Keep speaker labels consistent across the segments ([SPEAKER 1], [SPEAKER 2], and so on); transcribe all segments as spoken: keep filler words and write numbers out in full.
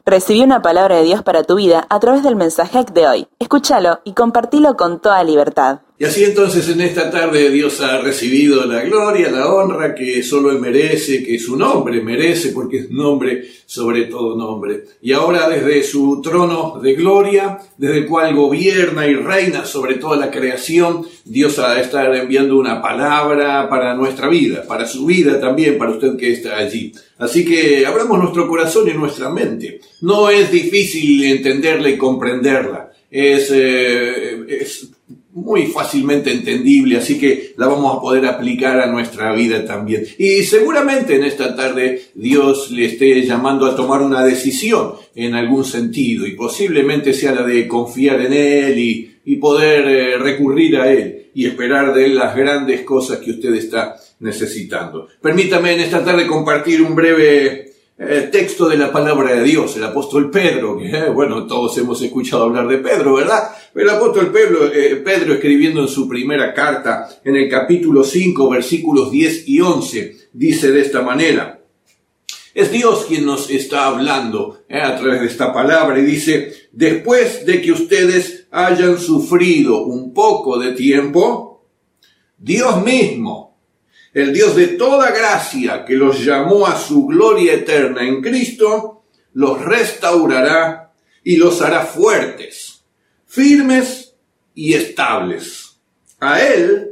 [SPEAKER 1] Recibí una palabra de Dios para tu vida a través del mensaje de hoy. Escúchalo y compartilo con toda libertad.
[SPEAKER 2] Y así entonces en esta tarde Dios ha recibido la gloria, la honra que solo Él merece, que su nombre merece, porque es nombre sobre todo nombre. Y ahora desde su trono de gloria, desde el cual gobierna y reina sobre toda la creación, Dios ha de estar enviando una palabra para nuestra vida, para su vida también, para usted que está allí. Así que abramos nuestro corazón y nuestra mente. No es difícil entenderla y comprenderla. Es, eh, es muy fácilmente entendible, así que la vamos a poder aplicar a nuestra vida también. Y seguramente en esta tarde Dios le esté llamando a tomar una decisión en algún sentido, y posiblemente sea la de confiar en Él y, y poder eh, recurrir a Él y esperar de Él las grandes cosas que usted está necesitando. Permítame en esta tarde compartir un breve Eh, texto de la palabra de Dios, el apóstol Pedro, que eh, bueno, todos hemos escuchado hablar de Pedro, ¿verdad? Pero el apóstol Pedro, eh, Pedro escribiendo en su primera carta, en el capítulo cinco, versículos diez y once, dice de esta manera: es Dios quien nos está hablando eh, a través de esta palabra, y dice: después de que ustedes hayan sufrido un poco de tiempo, Dios mismo, el Dios de toda gracia, que los llamó a su gloria eterna en Cristo, los restaurará y los hará fuertes, firmes y estables. A Él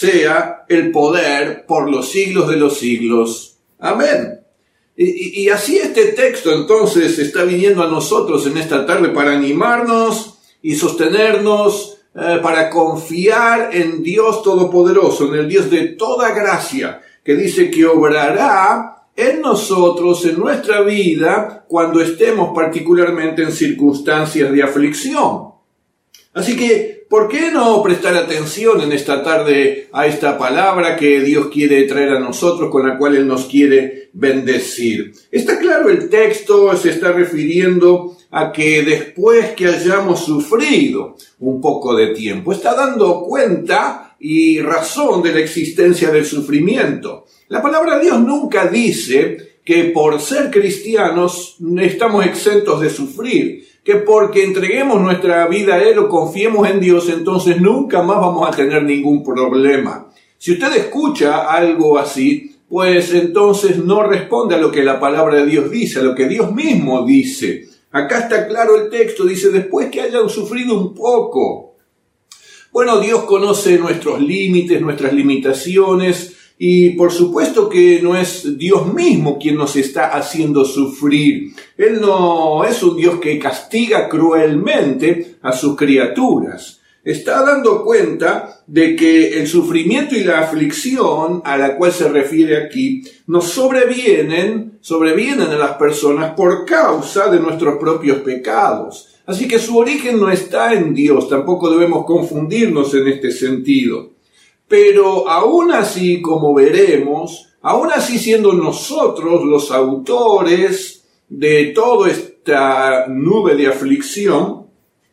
[SPEAKER 2] sea el poder por los siglos de los siglos. Amén. Y, y, y así este texto entonces está viniendo a nosotros en esta tarde para animarnos y sostenernos, Eh, para confiar en Dios Todopoderoso, en el Dios de toda gracia, que dice que obrará en nosotros, en nuestra vida, cuando estemos particularmente en circunstancias de aflicción. Así que, ¿por qué no prestar atención en esta tarde a esta palabra que Dios quiere traer a nosotros, con la cual Él nos quiere bendecir? Está claro, el texto se está refiriendo a que después que hayamos sufrido un poco de tiempo, está dando cuenta y razón de la existencia del sufrimiento. La palabra de Dios nunca dice que por ser cristianos estamos exentos de sufrir, que porque entreguemos nuestra vida a Él o confiemos en Dios, entonces nunca más vamos a tener ningún problema. Si usted escucha algo así, pues entonces no responde a lo que la palabra de Dios dice, a lo que Dios mismo dice. Acá está claro el texto, dice: después que hayan sufrido un poco. Bueno, Dios conoce nuestros límites, nuestras limitaciones, y por supuesto que no es Dios mismo quien nos está haciendo sufrir. Él no es un Dios que castiga cruelmente a sus criaturas. Está dando cuenta de que el sufrimiento y la aflicción a la cual se refiere aquí nos sobrevienen, sobrevienen a las personas por causa de nuestros propios pecados. Así que su origen no está en Dios, tampoco debemos confundirnos en este sentido. Pero aún así, como veremos, aún así siendo nosotros los autores de toda esta nube de aflicción,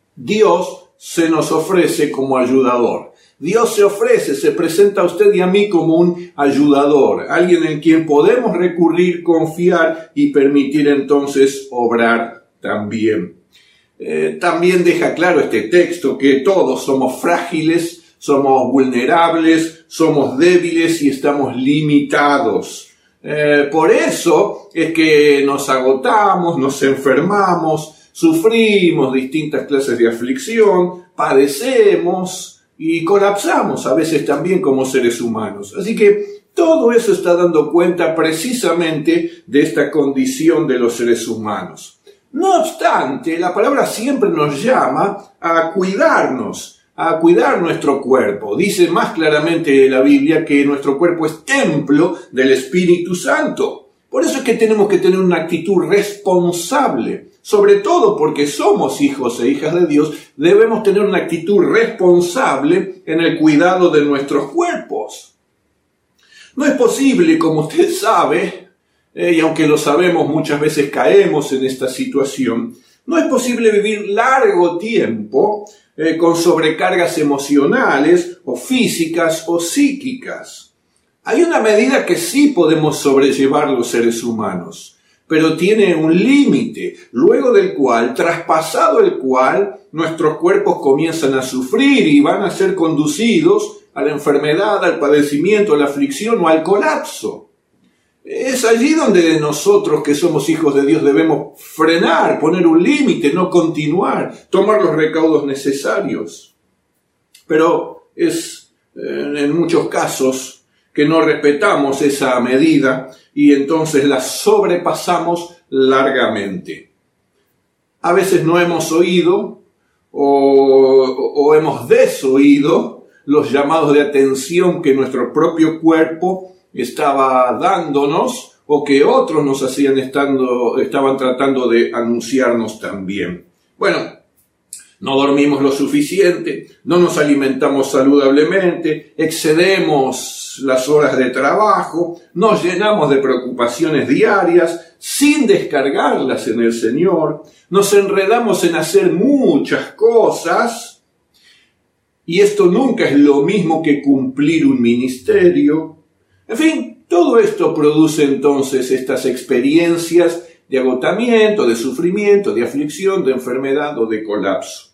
[SPEAKER 2] Dios se nos ofrece como ayudador. Dios se ofrece, se presenta a usted y a mí como un ayudador, alguien en quien podemos recurrir, confiar y permitir entonces obrar también. Eh, también deja claro este texto que todos somos frágiles, somos vulnerables, somos débiles y estamos limitados. Eh, por eso es que nos agotamos, nos enfermamos, sufrimos distintas clases de aflicción, padecemos y colapsamos a veces también como seres humanos. Así que todo eso está dando cuenta precisamente de esta condición de los seres humanos. No obstante, la palabra siempre nos llama a cuidarnos, a cuidar nuestro cuerpo. Dice más claramente la Biblia que nuestro cuerpo es templo del Espíritu Santo. Por eso es que tenemos que tener una actitud responsable. Sobre todo porque somos hijos e hijas de Dios, debemos tener una actitud responsable en el cuidado de nuestros cuerpos. No es posible, como usted sabe, eh, y aunque lo sabemos, muchas veces caemos en esta situación, no es posible vivir largo tiempo eh, con sobrecargas emocionales o físicas o psíquicas. Hay una medida que sí podemos sobrellevar los seres humanos, pero tiene un límite, luego del cual, traspasado el cual, nuestros cuerpos comienzan a sufrir y van a ser conducidos a la enfermedad, al padecimiento, a la aflicción o al colapso. Es allí donde nosotros, que somos hijos de Dios, debemos frenar, poner un límite, no continuar, tomar los recaudos necesarios. Pero es en muchos casos que no respetamos esa medida y entonces la sobrepasamos largamente. A veces no hemos oído o, o hemos desoído los llamados de atención que nuestro propio cuerpo estaba dándonos o que otros nos hacían estando, estaban tratando de anunciarnos también. Bueno, no dormimos lo suficiente, no nos alimentamos saludablemente, excedemos las horas de trabajo, nos llenamos de preocupaciones diarias sin descargarlas en el Señor, nos enredamos en hacer muchas cosas y esto nunca es lo mismo que cumplir un ministerio. En fin, todo esto produce entonces estas experiencias de agotamiento, de sufrimiento, de aflicción, de enfermedad o de colapso.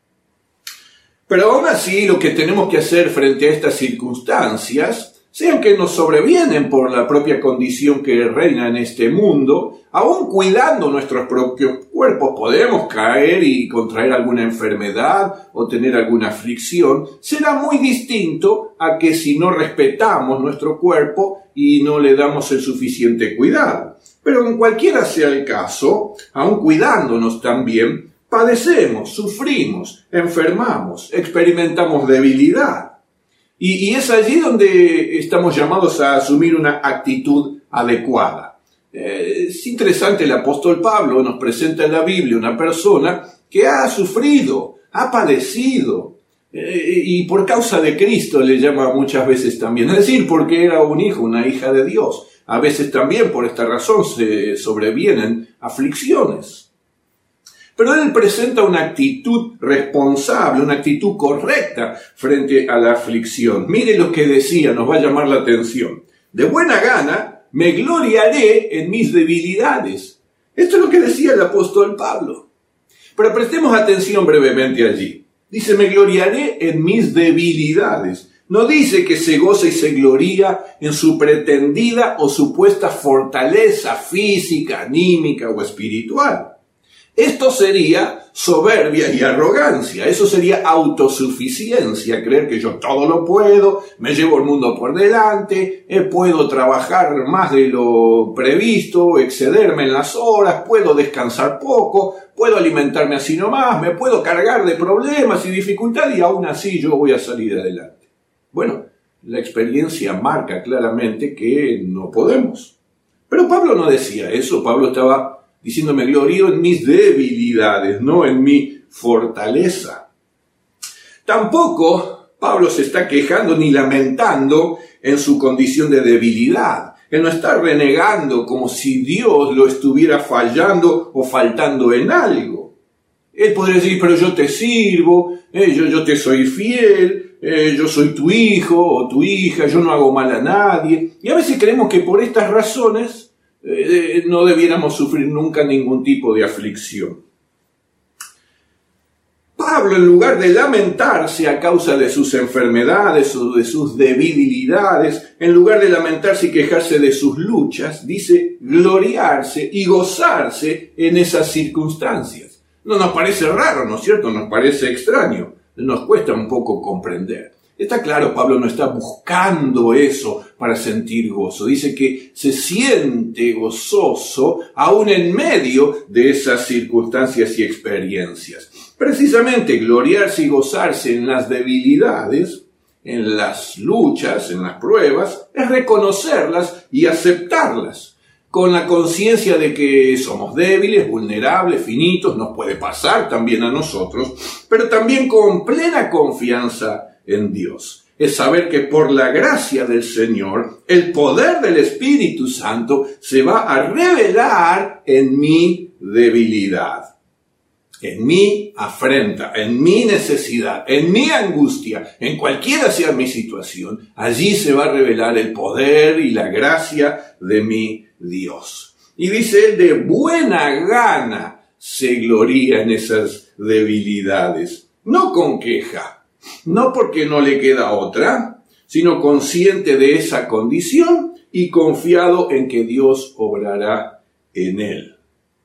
[SPEAKER 2] Pero aún así, lo que tenemos que hacer frente a estas circunstancias, sean que nos sobrevienen por la propia condición que reina en este mundo, aún cuidando nuestros propios cuerpos, podemos caer y contraer alguna enfermedad o tener alguna aflicción, será muy distinto a que si no respetamos nuestro cuerpo y no le damos el suficiente cuidado. Pero en cualquiera sea el caso, aún cuidándonos también, padecemos, sufrimos, enfermamos, experimentamos debilidad. Y, y es allí donde estamos llamados a asumir una actitud adecuada. Eh, es interesante, el apóstol Pablo nos presenta en la Biblia una persona que ha sufrido, ha padecido, eh, y por causa de Cristo le llama muchas veces también, es decir, porque era un hijo, una hija de Dios. A veces también por esta razón se sobrevienen aflicciones. Pero él presenta una actitud responsable, una actitud correcta frente a la aflicción. Mire lo que decía, nos va a llamar la atención. De buena gana me gloriaré en mis debilidades. Esto es lo que decía el apóstol Pablo. Pero prestemos atención brevemente allí. Dice, me gloriaré en mis debilidades. No dice que se goza y se gloría en su pretendida o supuesta fortaleza física, anímica o espiritual. Esto sería soberbia y arrogancia, eso sería autosuficiencia, creer que yo todo lo puedo, me llevo el mundo por delante, eh, puedo trabajar más de lo previsto, excederme en las horas, puedo descansar poco, puedo alimentarme así nomás, me puedo cargar de problemas y dificultades y aún así yo voy a salir adelante. Bueno, la experiencia marca claramente que no podemos. Pero Pablo no decía eso, Pablo estaba diciendo, me glorío en mis debilidades, no en mi fortaleza. Tampoco Pablo se está quejando ni lamentando en su condición de debilidad. Él no está renegando como si Dios lo estuviera fallando o faltando en algo. Él podría decir, pero yo te sirvo, eh, yo, yo te soy fiel, eh, yo soy tu hijo o tu hija, yo no hago mal a nadie. Y a veces creemos que por estas razones Eh, no debiéramos sufrir nunca ningún tipo de aflicción. Pablo, en lugar de lamentarse a causa de sus enfermedades o de sus debilidades, en lugar de lamentarse y quejarse de sus luchas, dice gloriarse y gozarse en esas circunstancias. No nos parece raro, ¿no es cierto? Nos parece extraño, nos cuesta un poco comprender. Está claro, Pablo no está buscando eso para sentir gozo. Dice que se siente gozoso aún en medio de esas circunstancias y experiencias. Precisamente gloriarse y gozarse en las debilidades, en las luchas, en las pruebas, es reconocerlas y aceptarlas, con la conciencia de que somos débiles, vulnerables, finitos, nos puede pasar también a nosotros, pero también con plena confianza en Dios. Es saber que por la gracia del Señor, el poder del Espíritu Santo se va a revelar en mi debilidad, en mi afrenta, en mi necesidad, en mi angustia, en cualquiera sea mi situación. Allí se va a revelar el poder y la gracia de mi Dios. Y dice él, de buena gana se gloría en esas debilidades. No con queja, no porque no le queda otra, sino consciente de esa condición y confiado en que Dios obrará en él.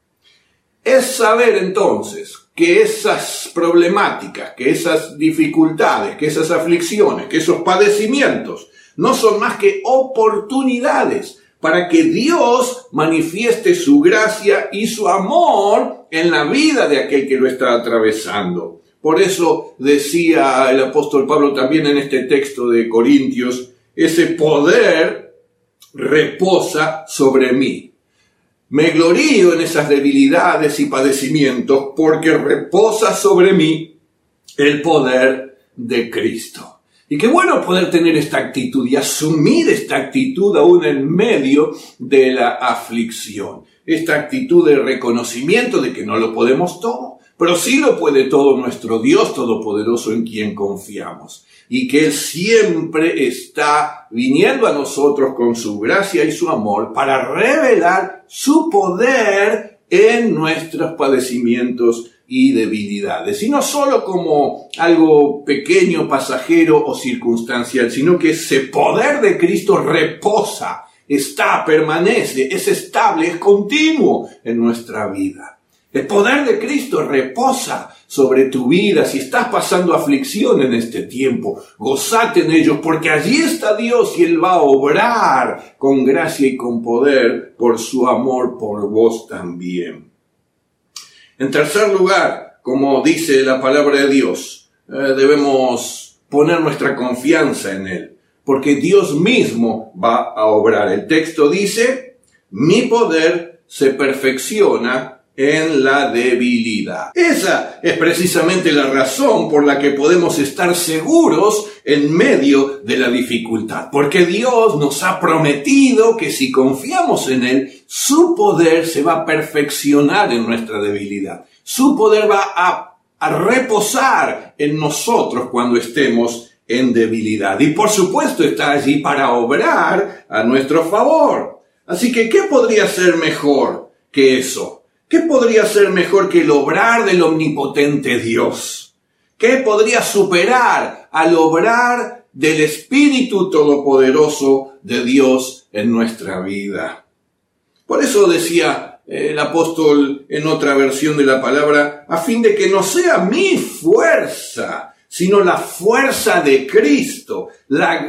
[SPEAKER 2] Es saber entonces que esas problemáticas, que esas dificultades, que esas aflicciones, que esos padecimientos no son más que oportunidades para que Dios manifieste su gracia y su amor en la vida de aquel que lo está atravesando. Por eso decía el apóstol Pablo también en este texto de Corintios, ese poder reposa sobre mí. Me glorío en esas debilidades y padecimientos porque reposa sobre mí el poder de Cristo. Y qué bueno poder tener esta actitud y asumir esta actitud aún en medio de la aflicción. Esta actitud de reconocimiento de que no lo podemos todo, pero sí lo puede todo nuestro Dios Todopoderoso en quien confiamos. Y que Él siempre está viniendo a nosotros con su gracia y su amor para revelar su poder en nuestros padecimientos y debilidades. Y no solo como algo pequeño, pasajero o circunstancial, sino que ese poder de Cristo reposa, está, permanece, es estable, es continuo en nuestra vida. El poder de Cristo reposa sobre tu vida. Si estás pasando aflicción en este tiempo, gozate en ellos, porque allí está Dios y Él va a obrar con gracia y con poder por su amor por vos también. En tercer lugar, como dice la palabra de Dios, eh, debemos poner nuestra confianza en Él, porque Dios mismo va a obrar. El texto dice, mi poder se perfecciona en la debilidad. Esa es precisamente la razón por la que podemos estar seguros en medio de la dificultad, porque Dios nos ha prometido que si confiamos en Él, su poder se va a perfeccionar en nuestra debilidad. Su poder va a, a reposar en nosotros cuando estemos en debilidad. Y por supuesto está allí para obrar a nuestro favor. Así que, ¿qué podría ser mejor que eso? ¿Qué podría ser mejor que el obrar del omnipotente Dios? ¿Qué podría superar al obrar del Espíritu Todopoderoso de Dios en nuestra vida? Por eso decía el apóstol en otra versión de la palabra, a fin de que no sea mi fuerza, sino la fuerza de Cristo, la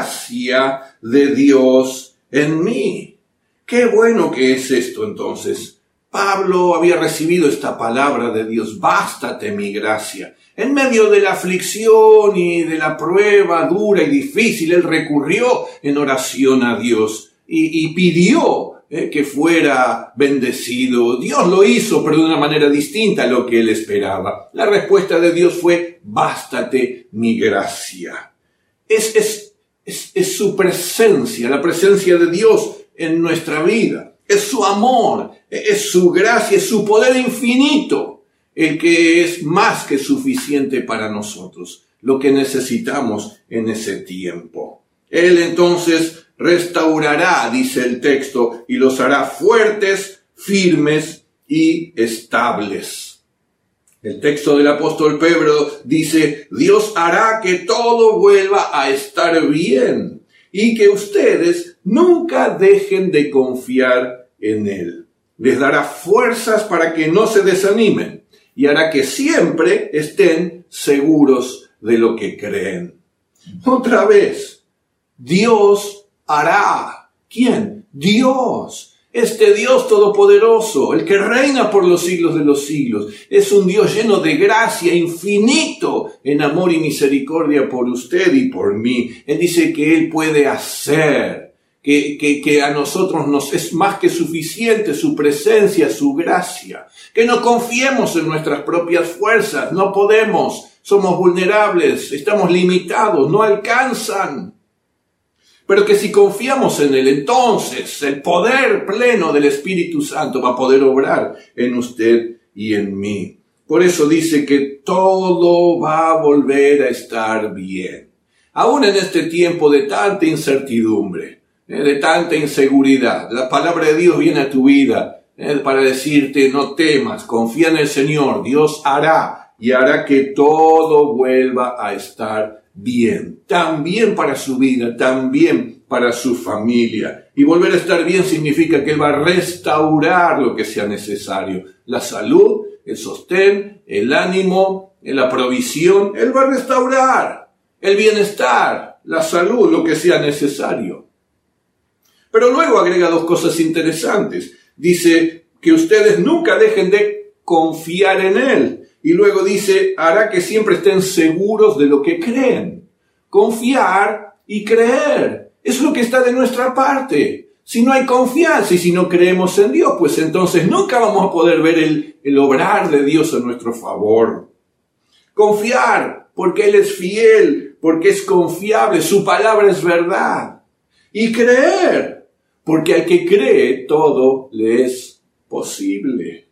[SPEAKER 2] gracia de Dios en mí. Qué bueno que es esto entonces. Pablo había recibido esta palabra de Dios, bástate mi gracia. En medio de la aflicción y de la prueba dura y difícil, él recurrió en oración a Dios y, y pidió eh, que fuera bendecido. Dios lo hizo, pero de una manera distinta a lo que él esperaba. La respuesta de Dios fue, bástate mi gracia. Es, es, es, es su presencia, la presencia de Dios en nuestra vida. Es su amor, es su gracia, es su poder infinito, el que es más que suficiente para nosotros, lo que necesitamos en ese tiempo. Él entonces restaurará, dice el texto, y los hará fuertes, firmes y estables. El texto del apóstol Pedro dice, Dios hará que todo vuelva a estar bien y que ustedes nunca dejen de confiar en Él. Les dará fuerzas para que no se desanimen y hará que siempre estén seguros de lo que creen. Otra vez, Dios hará. ¿Quién? Dios. Este Dios todopoderoso, el que reina por los siglos de los siglos, es un Dios lleno de gracia, infinito en amor y misericordia por usted y por mí. Él dice que Él puede hacer, que, que, que a nosotros nos es más que suficiente su presencia, su gracia. Que no confiemos en nuestras propias fuerzas, no podemos, somos vulnerables, estamos limitados, no alcanzan. Pero que si confiamos en Él, entonces el poder pleno del Espíritu Santo va a poder obrar en usted y en mí. Por eso dice que todo va a volver a estar bien. Aún en este tiempo de tanta incertidumbre, eh, de tanta inseguridad. La palabra de Dios viene a tu vida eh, para decirte: no temas, confía en el Señor, Dios hará y hará que todo vuelva a estar bien. También para su vida, también para su familia. Y volver a estar bien significa que Él va a restaurar lo que sea necesario. La salud, el sostén, el ánimo, la provisión. Él va a restaurar el bienestar, la salud, lo que sea necesario. Pero luego agrega dos cosas interesantes. Dice que ustedes nunca dejen de confiar en Él. Y luego dice, hará que siempre estén seguros de lo que creen. Confiar y creer. Es lo que está de nuestra parte. Si no hay confianza y si no creemos en Dios, pues entonces nunca vamos a poder ver el, el obrar de Dios a nuestro favor. Confiar, porque Él es fiel, porque es confiable, su palabra es verdad. Y creer, porque al que cree todo le es posible.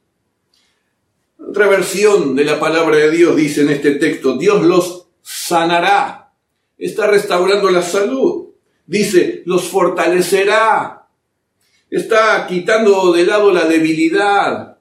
[SPEAKER 2] Otra versión de la palabra de Dios dice en este texto, Dios los sanará. Está restaurando la salud. Dice, los fortalecerá. Está quitando de lado la debilidad.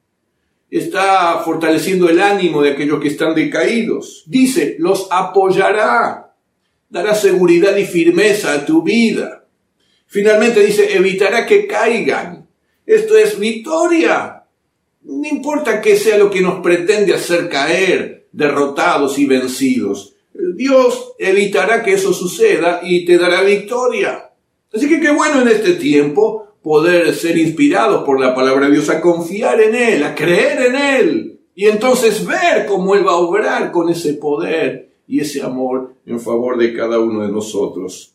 [SPEAKER 2] Está fortaleciendo el ánimo de aquellos que están decaídos. Dice, los apoyará. Dará seguridad y firmeza a tu vida. Finalmente dice, evitará que caigan. Esto es victoria. No importa qué sea lo que nos pretende hacer caer, derrotados y vencidos. Dios evitará que eso suceda y te dará victoria. Así que qué bueno en este tiempo poder ser inspirados por la palabra de Dios, a confiar en Él, a creer en Él, y entonces ver cómo Él va a obrar con ese poder y ese amor en favor de cada uno de nosotros.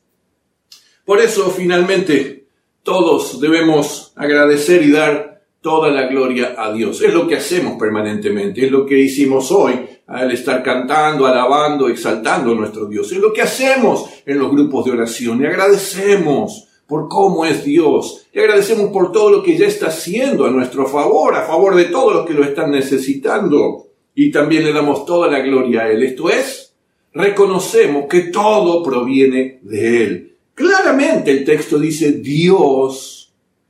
[SPEAKER 2] Por eso, finalmente, todos debemos agradecer y dar toda la gloria a Dios. Es lo que hacemos permanentemente, es lo que hicimos hoy al estar cantando, alabando, exaltando a nuestro Dios. Es lo que hacemos en los grupos de oración y agradecemos por cómo es Dios. Y agradecemos por todo lo que ya está haciendo a nuestro favor, a favor de todos los que lo están necesitando. Y también le damos toda la gloria a Él. Esto es, reconocemos que todo proviene de Él. Claramente el texto dice, Dios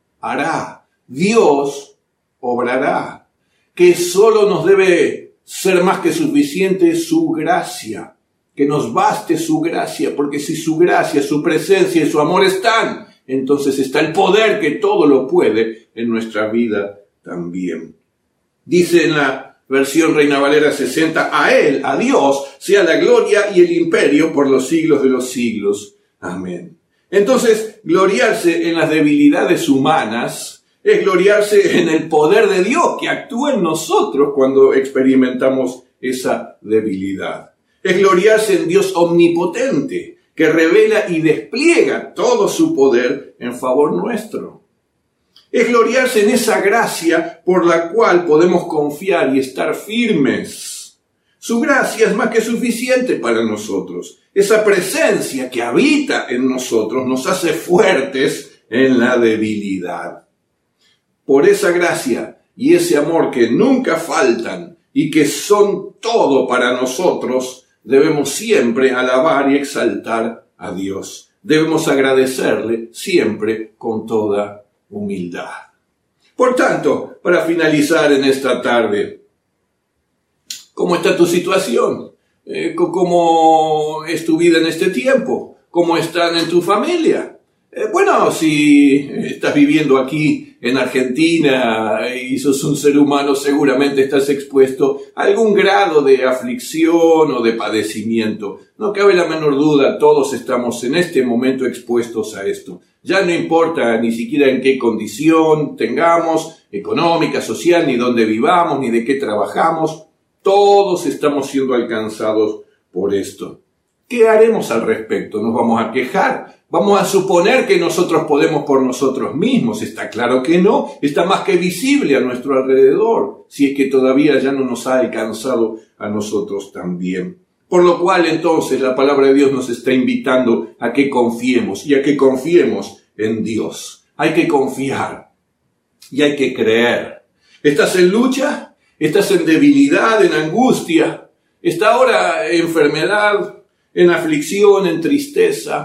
[SPEAKER 2] hará, Dios obrará, que solo nos debe ser más que suficiente su gracia. Que nos baste su gracia, porque si su gracia, su presencia y su amor están, entonces está el poder que todo lo puede en nuestra vida también. Dice en la versión Reina Valera sesenta, a Él, a Dios, sea la gloria y el imperio por los siglos de los siglos. Amén. Entonces, gloriarse en las debilidades humanas es gloriarse en el poder de Dios que actúa en nosotros cuando experimentamos esa debilidad. Es gloriarse en Dios omnipotente, que revela y despliega todo su poder en favor nuestro. Es gloriarse en esa gracia por la cual podemos confiar y estar firmes. Su gracia es más que suficiente para nosotros. Esa presencia que habita en nosotros nos hace fuertes en la debilidad. Por esa gracia y ese amor que nunca faltan y que son todo para nosotros, debemos siempre alabar y exaltar a Dios. Debemos agradecerle siempre con toda humildad. Por tanto, para finalizar en esta tarde, ¿cómo está tu situación? Eh, ¿Cómo es tu vida en este tiempo? ¿Cómo están en tu familia? Eh, bueno, si estás viviendo aquí en Argentina y sos un ser humano, seguramente estás expuesto a algún grado de aflicción o de padecimiento. No cabe la menor duda, todos estamos en este momento expuestos a esto. Ya no importa ni siquiera en qué condición tengamos, económica, social, ni dónde vivamos, ni de qué trabajamos. Todos estamos siendo alcanzados por esto. ¿Qué haremos al respecto? ¿Nos vamos a quejar? ¿Vamos a suponer que nosotros podemos por nosotros mismos? Está claro que no. Está más que visible a nuestro alrededor, si es que todavía ya no nos ha alcanzado a nosotros también. Por lo cual, entonces, la palabra de Dios nos está invitando a que confiemos y a que confiemos en Dios. Hay que confiar y hay que creer. ¿Estás en lucha? ¿Estás en debilidad, en angustia? ¿Está ahora en enfermedad, en aflicción, en tristeza?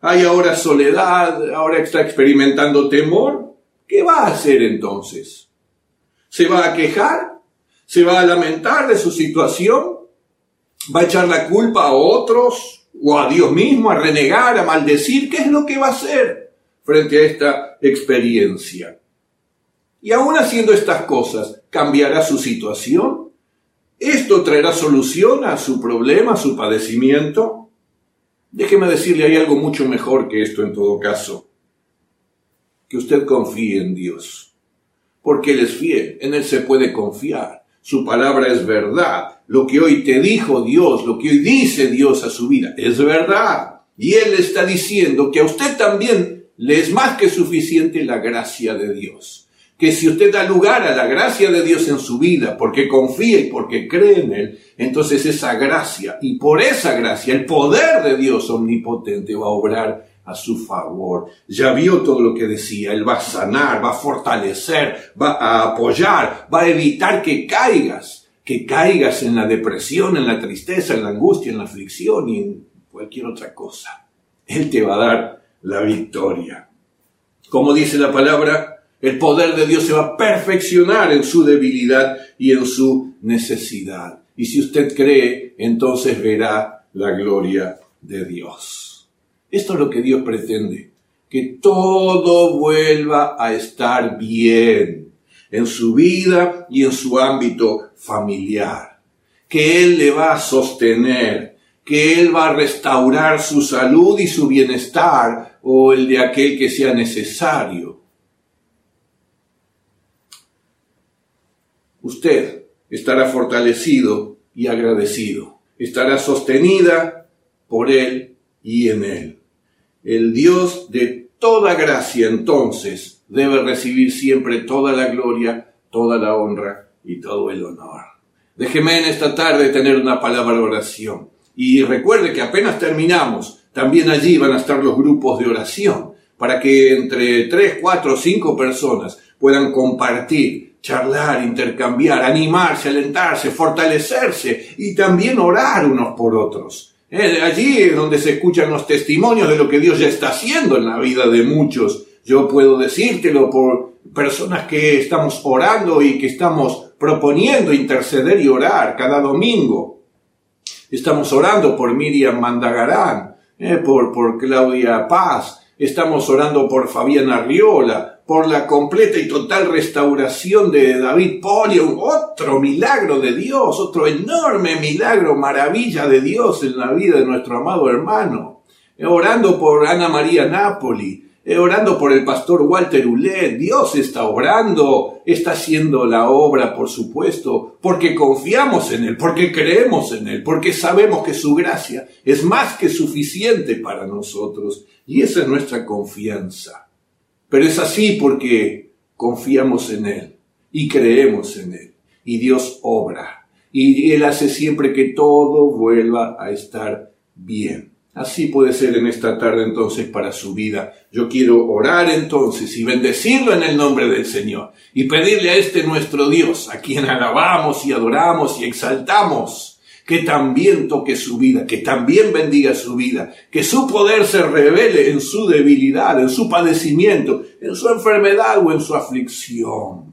[SPEAKER 2] hay ahora soledad, ahora está experimentando temor. ¿Qué va a hacer entonces? ¿Se va a quejar? ¿Se va a lamentar de su situación? ¿Va a echar la culpa a otros o a Dios mismo, a renegar, a maldecir? ¿Qué es lo que va a hacer frente a esta experiencia? Y aún haciendo estas cosas, ¿cambiará su situación? ¿Esto traerá solución a su problema, a su padecimiento? Déjeme decirle, hay algo mucho mejor que esto en todo caso. Que usted confíe en Dios, porque Él es fiel, en Él se puede confiar. Su palabra es verdad. Lo que hoy te dijo Dios, lo que hoy dice Dios a su vida, es verdad. Y Él está diciendo que a usted también le es más que suficiente la gracia de Dios. Que si usted da lugar a la gracia de Dios en su vida, porque confía y porque cree en Él, entonces esa gracia, y por esa gracia, el poder de Dios omnipotente va a obrar a su favor. Ya vio todo lo que decía. Él va a sanar, va a fortalecer, va a apoyar, va a evitar que caigas, que caigas en la depresión, en la tristeza, en la angustia, en la aflicción y en cualquier otra cosa. Él te va a dar la victoria. Como dice la palabra, el poder de Dios se va a perfeccionar en su debilidad y en su necesidad. Y si usted cree, entonces verá la gloria de Dios. Esto es lo que Dios pretende, que todo vuelva a estar bien en su vida y en su ámbito familiar. Que Él le va a sostener, que Él va a restaurar su salud y su bienestar o el de aquel que sea necesario. Usted estará fortalecido y agradecido. Estará sostenida por Él y en Él. El Dios de toda gracia, entonces, debe recibir siempre toda la gloria, toda la honra y todo el honor. Déjeme en esta tarde tener una palabra de oración. Y recuerde que apenas terminamos, también allí van a estar los grupos de oración, para que entre tres, cuatro, cinco personas puedan compartir, charlar, intercambiar, animarse, alentarse, fortalecerse y también orar unos por otros. Eh, allí es donde se escuchan los testimonios de lo que Dios ya está haciendo en la vida de muchos. Yo puedo decírtelo por personas que estamos orando y que estamos proponiendo interceder y orar cada domingo. Estamos orando por Miriam Mandagarán, eh, por, por Claudia Paz. Estamos orando por Fabián Arriola, por la completa y total restauración de David Polio, otro milagro de Dios, otro enorme milagro, maravilla de Dios en la vida de nuestro amado hermano. Eh, orando por Ana María Napoli, eh, orando por el pastor Walter Ulet. Dios está obrando, está haciendo la obra, por supuesto, porque confiamos en Él, porque creemos en Él, porque sabemos que su gracia es más que suficiente para nosotros. Y esa es nuestra confianza. Pero es así porque confiamos en Él y creemos en Él. Y Dios obra. Y Él hace siempre que todo vuelva a estar bien. Así puede ser en esta tarde entonces para su vida. Yo quiero orar entonces y bendecirlo en el nombre del Señor. Y pedirle a este nuestro Dios, a quien alabamos y adoramos y exaltamos, que también toque su vida, que también bendiga su vida, que su poder se revele en su debilidad, en su padecimiento, en su enfermedad o en su aflicción.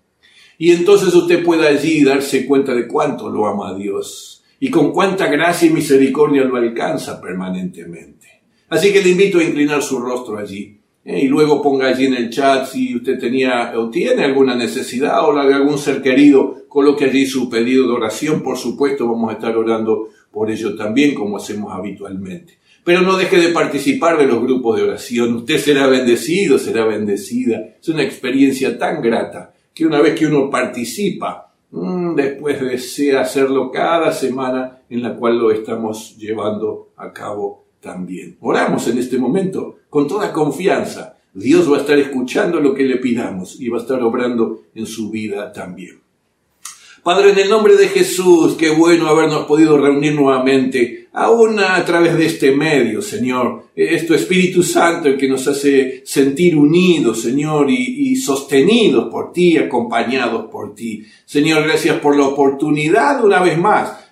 [SPEAKER 2] Y entonces usted pueda allí darse cuenta de cuánto lo ama a Dios y con cuánta gracia y misericordia lo alcanza permanentemente. Así que le invito a inclinar su rostro allí. Eh, y luego ponga allí en el chat si usted tenía o tiene alguna necesidad o la de algún ser querido, coloque allí su pedido de oración. Por supuesto, vamos a estar orando por ello también, como hacemos habitualmente. Pero no deje de participar de los grupos de oración. Usted será bendecido, será bendecida. Es una experiencia tan grata que una vez que uno participa, mmm, después desea hacerlo cada semana en la cual lo estamos llevando a cabo también. Oramos en este momento con toda confianza. Dios va a estar escuchando lo que le pidamos y va a estar obrando en su vida también. Padre, en el nombre de Jesús, qué bueno habernos podido reunir nuevamente, aún a través de este medio, Señor. Es tu Espíritu Santo el que nos hace sentir unidos, Señor, y, y sostenidos por ti, acompañados por ti. Señor, gracias por la oportunidad una vez más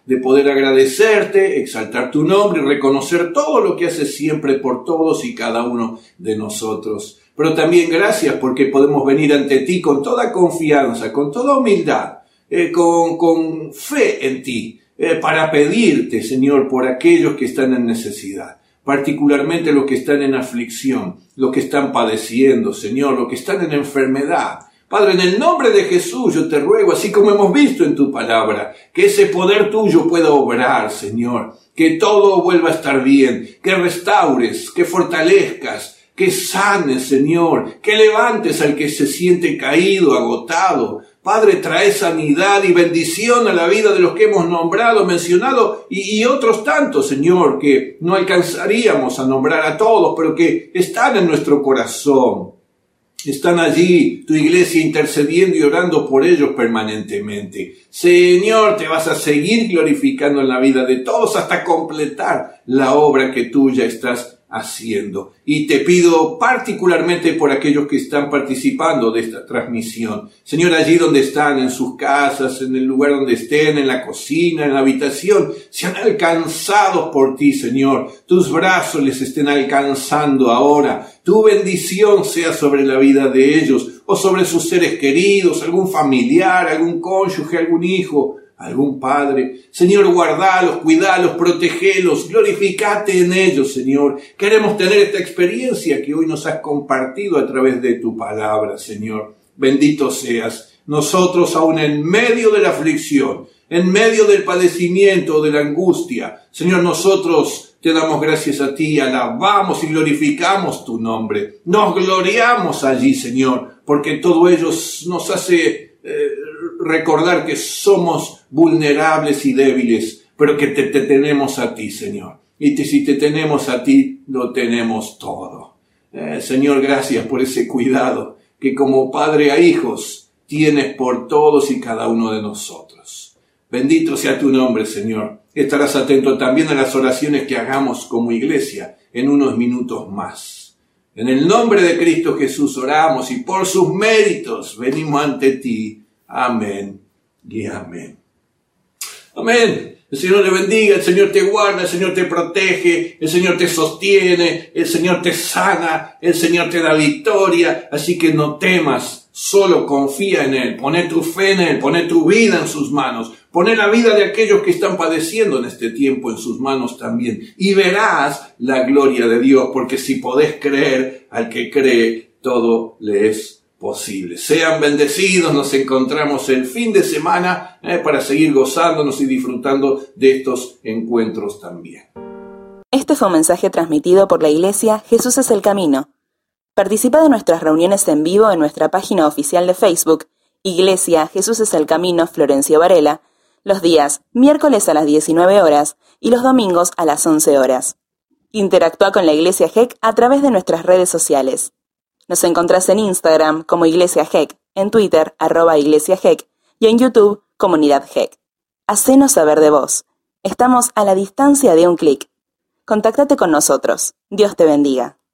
[SPEAKER 2] de poder agradecerte, exaltar tu nombre y reconocer todo lo que haces siempre por todos y cada uno de nosotros. Pero también gracias porque podemos venir ante ti con toda confianza, con toda humildad, eh, con, con fe en ti, eh, para pedirte, Señor, por aquellos que están en necesidad, particularmente los que están en aflicción, los que están padeciendo, Señor, los que están en enfermedad. Padre, en el nombre de Jesús yo te ruego, así como hemos visto en tu palabra, que ese poder tuyo pueda obrar, Señor, que todo vuelva a estar bien, que restaures, que fortalezcas, que sanes, Señor, que levantes al que se siente caído, agotado. Padre, trae sanidad y bendición a la vida de los que hemos nombrado, mencionado y, y otros tantos, Señor, que no alcanzaríamos a nombrar a todos, pero que están en nuestro corazón. Están allí, tu iglesia, intercediendo y orando por ellos permanentemente. Señor, te vas a seguir glorificando en la vida de todos hasta completar la obra que tú ya estás haciendo. Y te pido particularmente por aquellos que están participando de esta transmisión. Señor, allí donde están, en sus casas, en el lugar donde estén, en la cocina, en la habitación, sean alcanzados por ti, Señor. Tus brazos les estén alcanzando ahora. Tu bendición sea sobre la vida de ellos o sobre sus seres queridos, algún familiar, algún cónyuge, algún hijo, algún padre. Señor, guardalos, cuidalos, protegelos, glorificate en ellos, Señor. Queremos tener esta experiencia que hoy nos has compartido a través de tu palabra, Señor. Bendito seas. Nosotros aún en medio de la aflicción, en medio del padecimiento, de la angustia, Señor, nosotros te damos gracias a ti, alabamos y glorificamos tu nombre. Nos gloriamos allí, Señor, porque todo ello nos hace eh, recordar que somos vulnerables y débiles, pero que te, te tenemos a ti, Señor. Y te, si te tenemos a ti, lo tenemos todo. Eh, Señor, gracias por ese cuidado que como padre a hijos tienes por todos y cada uno de nosotros. Bendito sea tu nombre, Señor. Estarás atento también a las oraciones que hagamos como iglesia en unos minutos más. En el nombre de Cristo Jesús oramos y por sus méritos venimos ante ti. Amén y amén. Amén. El Señor te bendiga, el Señor te guarda, el Señor te protege, el Señor te sostiene, el Señor te sana, el Señor te da victoria. Así que no temas, solo confía en Él, poné tu fe en Él, poné tu vida en sus manos, poné la vida de aquellos que están padeciendo en este tiempo en sus manos también. Y verás la gloria de Dios, porque si podés creer, al que cree, todo le es posible. Sean bendecidos, nos encontramos el fin de semana eh, para seguir gozándonos y disfrutando de estos encuentros también.
[SPEAKER 1] Este fue un mensaje transmitido por la Iglesia Jesús es el Camino. Participa de nuestras reuniones en vivo en nuestra página oficial de Facebook, Iglesia Jesús es el Camino Florencio Varela, los días miércoles a las diecinueve horas y los domingos a las once horas. Interactúa con la Iglesia G E C a través de nuestras redes sociales. Nos encontrás en Instagram como Iglesia G E C, en Twitter, arroba Iglesia G E C, y en YouTube, Comunidad G E C. Hacenos saber de vos. Estamos a la distancia de un clic. Contáctate con nosotros. Dios te bendiga.